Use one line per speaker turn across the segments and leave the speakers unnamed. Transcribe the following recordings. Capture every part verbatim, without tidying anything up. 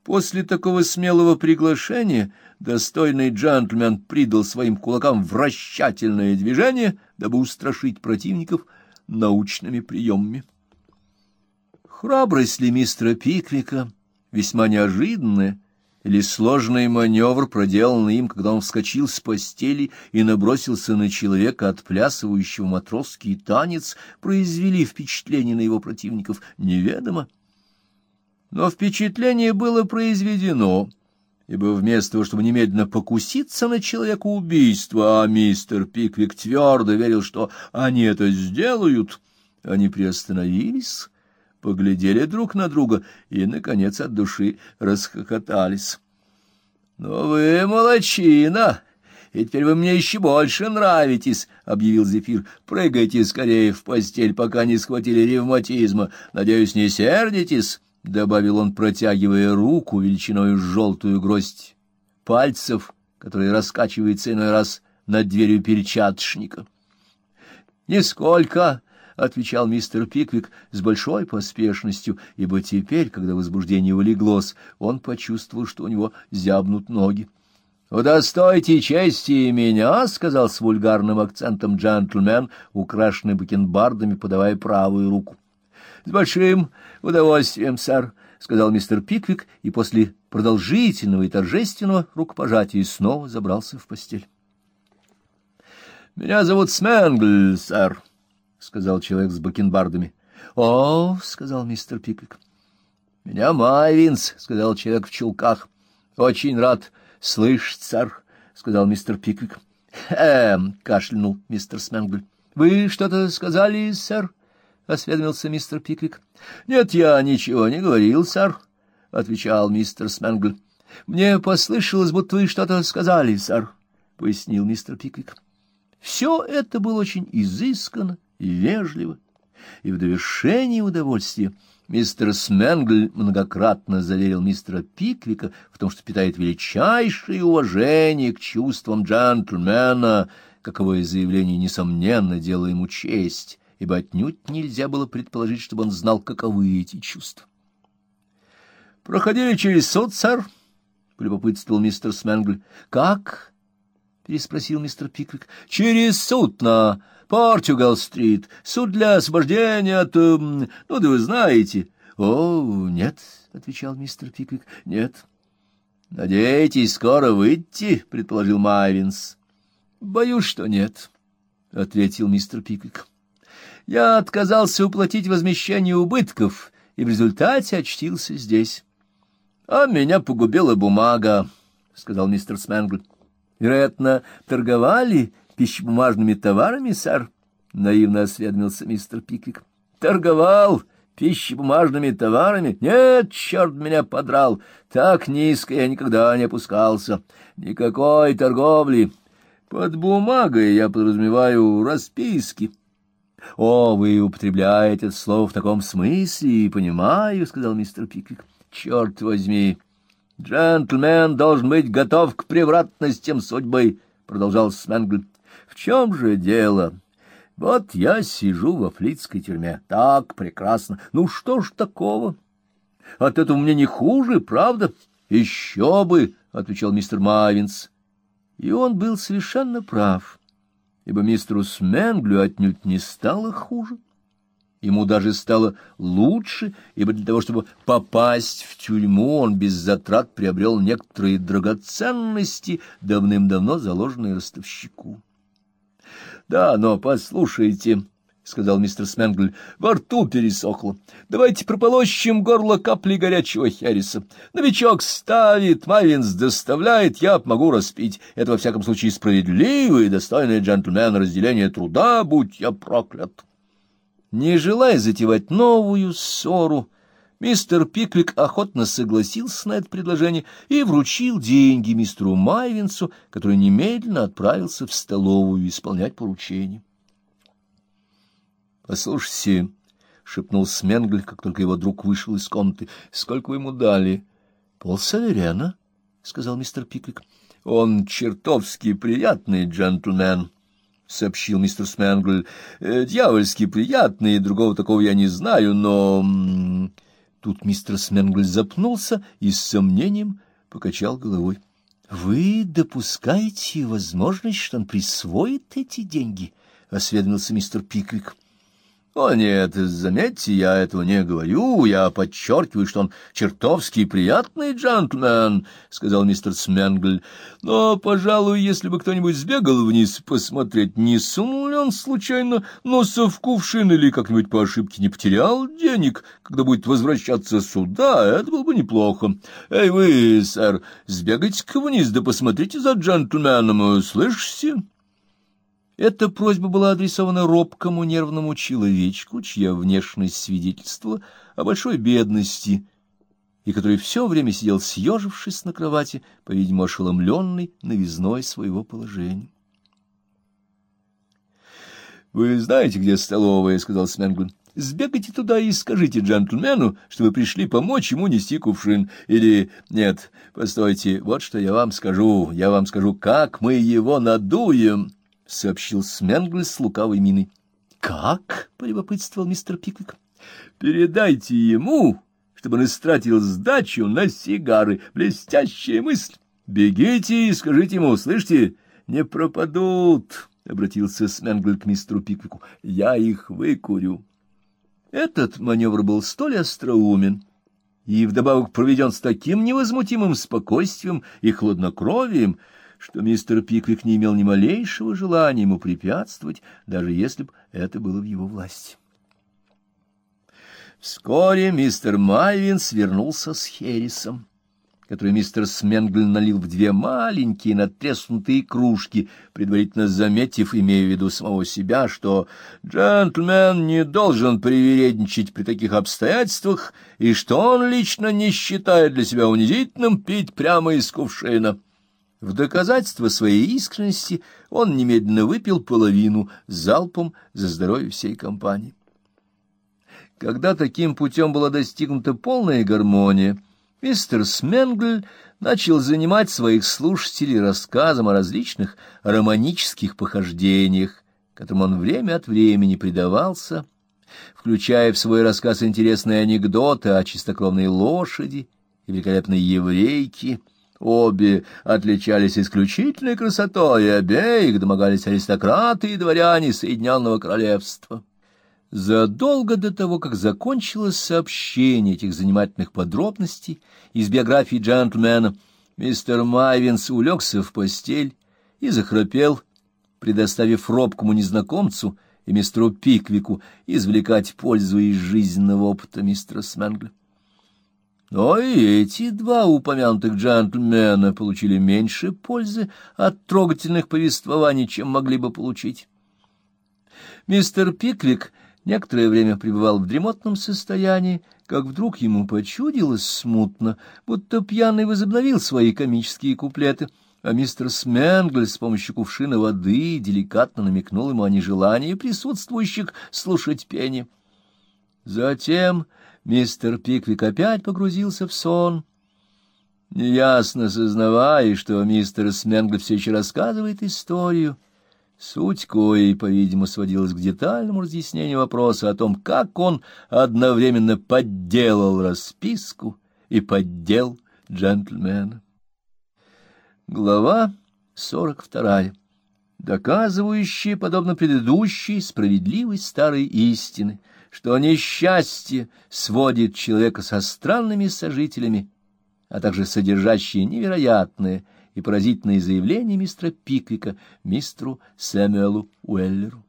После такого смелого приглашения достойный джентльмен придал своим кулакам вращательное движение, дабы устрашить противников научными приемами. Храбрость ли мистера Пиквика, весьма неожиданная, или сложный маневр, проделанный им, когда он вскочил с постели и набросился на человека, отплясывающего матросский танец, произвели впечатление на его противников, неведомо. Но впечатление было произведено, ибо вместо того, чтобы немедленно покуситься на человека убийства, а мистер Пиквик твердо верил, что они это сделают, они приостановились, поглядели друг на друга и, наконец, от души расхохотались. — Ну вы молодчина, и теперь вы мне еще больше нравитесь, — объявил Зефир. — Прыгайте скорее в постель, пока не схватили ревматизма. Надеюсь, не сердитесь, — добавил он, протягивая руку величиной желтую гроздь пальцев, которая раскачивается иной раз над дверью перчаточника. — Нисколько, — отвечал мистер Пиквик с большой поспешностью, ибо теперь, когда возбуждение улеглось, он почувствовал, что у него зябнут ноги. — Удостойте чести меня, — сказал с вульгарным акцентом джентльмен, украшенный бакенбардами, подавая правую руку. — С большим удовольствием, сэр, — сказал мистер Пиквик, и после продолжительного и торжественного рукопожатия снова забрался в постель. — Меня зовут Сменгль, сэр, — сказал человек с бакенбардами. — О, — сказал мистер Пиквик. — Меня Майвинс, — сказал человек в чулках. — Очень рад слышать, сэр, — сказал мистер Пиквик. — Эм, — кашлянул мистер Сменгль. — Вы что-то сказали, сэр? — осведомился мистер Пиквик. — Нет, я ничего не говорил, сэр, — отвечал мистер Сменгль. — Мне послышалось, будто вы что-то сказали, сэр, — пояснил мистер Пиквик. Все это было очень изысканно и вежливо, и в довершении удовольствия мистер Сменгль многократно заверил мистера Пиквика в том, что питает величайшее уважение к чувствам джентльмена, каковое заявление, несомненно, делало ему честь, ибо отнюдь нельзя было предположить, чтобы он знал, каковы эти чувства. — Проходили через суд, сэр? — полюбопытствовал мистер Сменгль. — Как? — переспросил мистер Пиквик. — Через суд на Португал-стрит. Суд для освобождения от... Ну, да вы знаете. — О, нет, — отвечал мистер Пиквик. — Нет. — Надеетесь скоро выйти? — предположил Майвинс. — Боюсь, что нет, — ответил мистер Пиквик. — Я отказался уплатить возмещение убытков и в результате очтился здесь. — А меня погубила бумага, — сказал мистер Сменгль. — Вероятно, торговали пищебумажными товарами, сэр? — наивно осведомился мистер Пиквик. — Торговал пищебумажными товарами? Нет, черт меня подрал, так низко я никогда не опускался. Никакой торговли. Под бумагой я подразумеваю расписки. — О, вы употребляете это слово в таком смысле, понимаю, — сказал мистер Пиквик. — Черт возьми! Джентльмен должен быть готов к превратностям судьбы, — продолжал Сменгль. — В чем же дело? Вот я сижу во флицкой тюрьме. Так прекрасно. Ну что ж такого? От этого мне не хуже, правда? Еще бы, — отвечал мистер Майвинс. И он был совершенно прав, ибо мистеру Сменглю отнюдь не стало хуже. Ему даже стало лучше, ибо для того, чтобы попасть в тюрьму, он без затрат приобрел некоторые драгоценности, давным-давно заложенные ростовщику. — Да, но послушайте, — сказал мистер Сменгль, — во рту пересохло. Давайте прополощем горло капли горячего хереса. Новичок ставит, Майвинс доставляет, я могу распить. Это, во всяком случае, справедливое и достойное джентльмена разделение труда, будь я проклят. Не желая затевать новую ссору, мистер Пиквик охотно согласился на это предложение и вручил деньги мистеру Майвинсу, который немедленно отправился в столовую исполнять поручение. — Послушайте, — шепнул Сменгль, как только его друг вышел из комнаты, — сколько вы ему дали? — Полсаверена, — сказал мистер Пиквик. — Он чертовски приятный джентльмен, — сообщил мистер Сменгль. — Дьявольски приятный, другого такого я не знаю, но... Тут мистер Сменгль запнулся и с сомнением покачал головой. — Вы допускаете возможность, что он присвоит эти деньги? — осведомился мистер Пиквик. — О, нет, заметьте, я этого не говорю, я подчеркиваю, что он чертовски приятный джентльмен, — сказал мистер Сменгль. — Но, пожалуй, если бы кто-нибудь сбегал вниз посмотреть, не сунул ли он случайно носа в кувшин или как-нибудь по ошибке не потерял денег, когда будет возвращаться сюда, это было бы неплохо. Эй, вы, сэр, сбегайте-ка вниз, да посмотрите за джентльменом, слышите? Эта просьба была адресована робкому нервному человечку, чья внешность свидетельствовала о большой бедности, и который все время сидел съежившись на кровати, по-видимому, ошеломленный новизной своего положения. — Вы знаете, где столовая? — сказал Сменгль. — Сбегайте туда и скажите джентльмену, что вы пришли помочь ему нести кувшин. Или нет, постойте, вот что я вам скажу. Я вам скажу, как мы его надуем. — сообщил Сменгль с лукавой миной. — Как? — полюбопытствовал мистер Пиквик. — Передайте ему, чтобы он истратил сдачу на сигары. Блестящая мысль. Бегите и скажите ему, слышите, не пропадут, — обратился Сменгль к мистеру Пиквику. — Я их выкурю. Этот маневр был столь остроумен и вдобавок проведен с таким невозмутимым спокойствием и хладнокровием, что мистер Пиквик не имел ни малейшего желания ему препятствовать, даже если бы это было в его власти. Вскоре мистер Майвинс вернулся с хересом, который мистер Сменгль налил в две маленькие надтреснутые кружки, предварительно заметив, имея в виду самого себя, что джентльмен не должен привередничать при таких обстоятельствах и что он лично не считает для себя унизительным пить прямо из кувшина. В доказательство своей искренности он немедленно выпил половину залпом за здоровье всей компании. Когда таким путем была достигнута полная гармония, мистер Сменгль начал занимать своих слушателей рассказом о различных романических похождениях, которым он время от времени предавался, включая в свой рассказ интересные анекдоты о чистокровной лошади и великолепной еврейке. Обе отличались исключительной красотой, и обеих домогались аристократы и дворяне Соединенного Королевства. Задолго до того, как закончилось сообщение этих занимательных подробностей из биографии джентльмена, мистер Майвинс улегся в постель и захрапел, предоставив робкому незнакомцу и мистеру Пиквику извлекать пользу из жизненного опыта мистера Сменгля. Но и эти два упомянутых джентльмена получили меньше пользы от трогательных повествований, чем могли бы получить. Мистер Пиквик некоторое время пребывал в дремотном состоянии, как вдруг ему почудилось смутно, будто пьяный возобновил свои комические куплеты, а мистер Сменгль с помощью кувшина воды деликатно намекнул ему о нежелании присутствующих слушать пение. Затем мистер Пиквик опять погрузился в сон, неясно сознавая, что мистер Сменгль все еще рассказывает историю, суть коей, по-видимому, сводилась к детальному разъяснению вопроса о том, как он одновременно подделал расписку и поддел джентльмена. Глава сорок вторая, доказывающая, подобно предыдущей, справедливость старой истины, что несчастье сводит человека со странными сожителями, а также содержащие невероятные и поразительные заявления мистера Пиквика мистеру Сэмюэлу Уэллеру.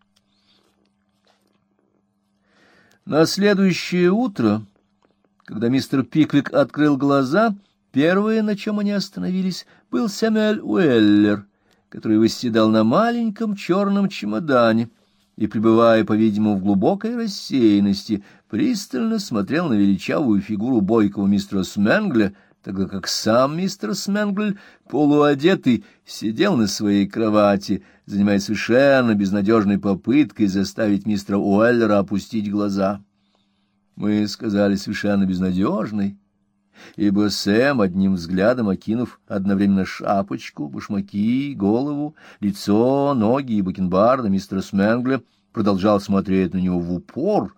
На следующее утро, когда мистер Пиквик открыл глаза, первое, на чем они остановились, был Сэмюэль Уэллер, который восседал на маленьком черном чемодане и, пребывая, по-видимому, в глубокой рассеянности, пристально смотрел на величавую фигуру бойкого мистера Сменгля, тогда как сам мистер Сменгль, полуодетый, сидел на своей кровати, занимаясь совершенно безнадежной попыткой заставить мистера Уэллера опустить глаза. Мы сказали «совершенно безнадежной», ибо Сэм, одним взглядом окинув одновременно шапочку, башмаки, голову, лицо, ноги и бакенбарды мистера Сменгля, продолжал смотреть на него в упор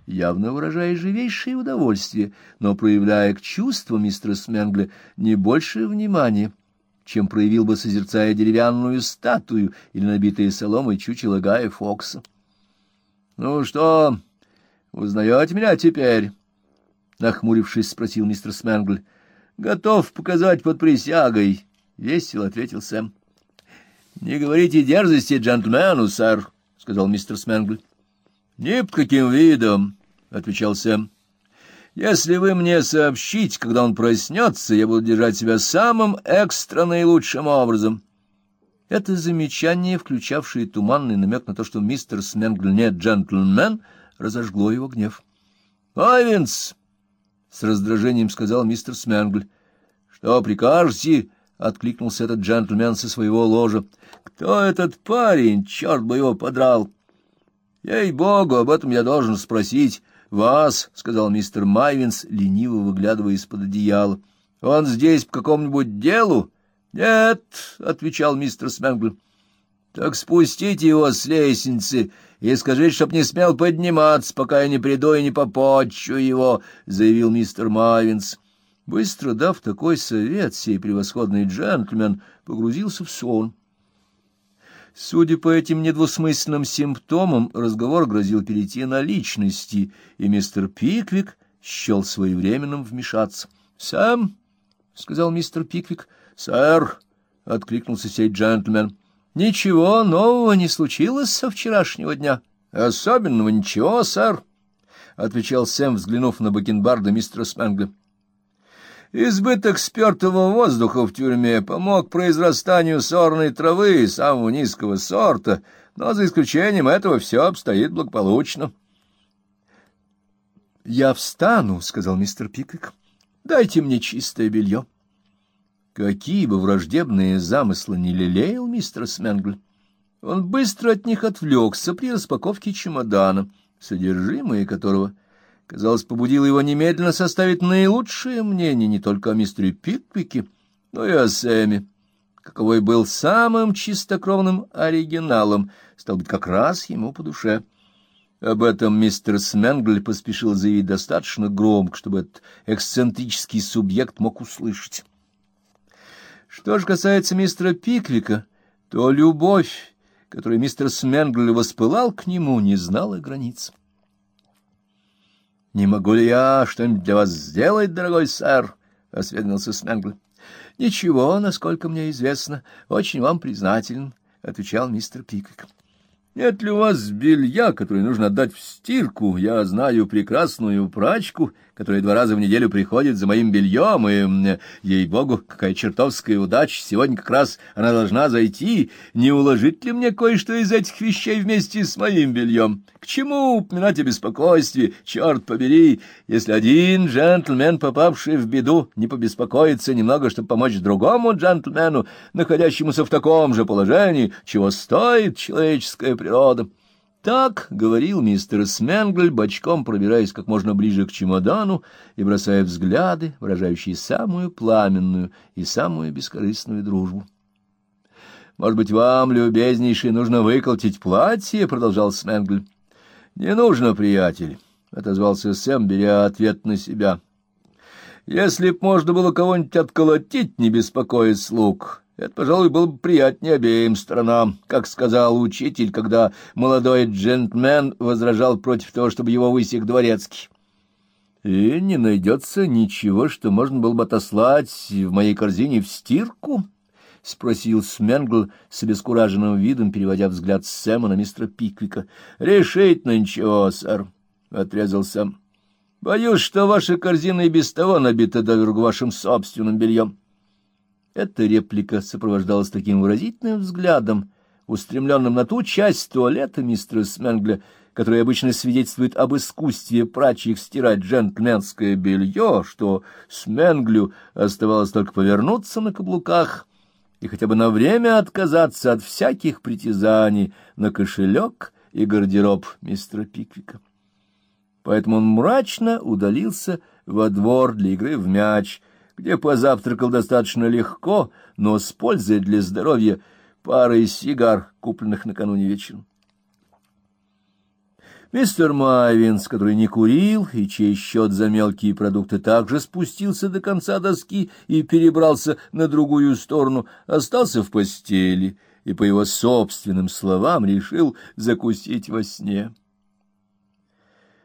явно выражая живейшее удовольствие, но проявляя к чувствам мистера Сменгля не больше внимания, чем проявил бы, созерцая деревянную статую или набитые соломой чучело Гая Фокса. — Ну что, узнаете меня теперь? — нахмурившись, спросил мистер Сменгль. — Готов показать под присягой, — весело ответил Сэм. — Не говорите дерзости джентльмену, сэр, — сказал мистер Сменгль. — Ни под каким видом, — отвечал Сэм. — Если вы мне сообщите, когда он проснется, я буду держать себя самым экстра наилучшим образом. Это замечание, включавшее туманный намек на то, что мистер Сменгль не джентльмен, разожгло его гнев. — Айвенс! — с раздражением сказал мистер Сменгль. — Что прикажете? — откликнулся этот джентльмен со своего ложа. — Кто этот парень? Черт бы его подрал! — Ей-богу, об этом я должен спросить вас, — сказал мистер Майвинс, лениво выглядывая из-под одеяла. — Он здесь по какому-нибудь делу? — Нет, — отвечал мистер Сменгль. — Так спустите его с лестницы и скажите, чтоб не смел подниматься, пока я не приду и не попотчу его, — заявил мистер Майвинс. Быстро дав такой совет, сей превосходный джентльмен погрузился в сон. Судя по этим недвусмысленным симптомам, разговор грозил перейти на личности, и мистер Пиквик счел своевременным вмешаться. — Сэм, — сказал мистер Пиквик. — Сэр, — откликнулся сей джентльмен. — Ничего нового не случилось со вчерашнего дня. — Особенного ничего, сэр, — отвечал Сэм, взглянув на бакенбарда мистера Сменгля. Избыток спёртого воздуха в тюрьме помог произрастанию сорной травы самого низкого сорта, но за исключением этого все обстоит благополучно. — Я встану, — сказал мистер Пиквик. — Дайте мне чистое белье. Какие бы враждебные замыслы ни лелеял мистер Сменгль, он быстро от них отвлекся при распаковке чемодана, содержимое которого, казалось, побудило его немедленно составить наилучшее мнение не только о мистере Пиквике, но и о Сэме, каковой был самым чистокровным оригиналом, стал быть, как раз ему по душе. Об этом мистер Сменгль поспешил заявить достаточно громко, чтобы этот эксцентрический субъект мог услышать. Что же касается мистера Пиквика, то любовь, которой мистер Сменгль воспылал к нему, не знала границ. — Не могу ли я что-нибудь для вас сделать, дорогой сэр? — осведомился Сменгль. — Ничего, насколько мне известно, очень вам признателен, — отвечал мистер Пиквик. — Нет ли у вас белья, которое нужно отдать в стирку? Я знаю прекрасную прачку, которая два раза в неделю приходит за моим бельем, и, ей-богу, какая чертовская удача, сегодня как раз она должна зайти. Не уложить ли мне кое-что из этих вещей вместе с моим бельем? К чему упоминать о беспокойстве, черт побери, если один джентльмен, попавший в беду, не побеспокоится немного, чтобы помочь другому джентльмену, находящемуся в таком же положении, чего стоит человеческая природа? Так говорил мистер Сменгль, бочком пробираясь как можно ближе к чемодану и бросая взгляды, выражающие самую пламенную и самую бескорыстную дружбу. — Может быть, вам, любезнейший, нужно выколотить платье? — продолжал Сменгль. — Не нужно, приятель, — отозвался Сэм, беря ответ на себя. — Если б можно было кого-нибудь отколотить, не беспокоя слуг, это, пожалуй, было бы приятнее обеим сторонам, как сказал учитель, когда молодой джентльмен возражал против того, чтобы его высек дворецкий. — И не найдется ничего, что можно было бы отослать в моей корзине в стирку? — спросил Сменгл с обескураженным видом, переводя взгляд Сэма на мистера Пиквика. — Решительно ничего, сэр, — отрезал Сэм. — Боюсь, что ваша корзина и без того набита доверху вашим собственным бельем. Эта реплика сопровождалась таким выразительным взглядом, устремленным на ту часть туалета мистера Сменгля, которая обычно свидетельствует об искусстве прачих стирать джентльменское белье, что Сменглю оставалось только повернуться на каблуках и хотя бы на время отказаться от всяких притязаний на кошелек и гардероб мистера Пиквика. Поэтому он мрачно удалился во двор для игры в мяч, где позавтракал достаточно легко, но с пользой для здоровья парой сигар, купленных накануне вечером. Мистер Майвинс, который не курил и чей счет за мелкие продукты также спустился до конца доски и перебрался на другую сторону, остался в постели и, по его собственным словам, решил закусить во сне.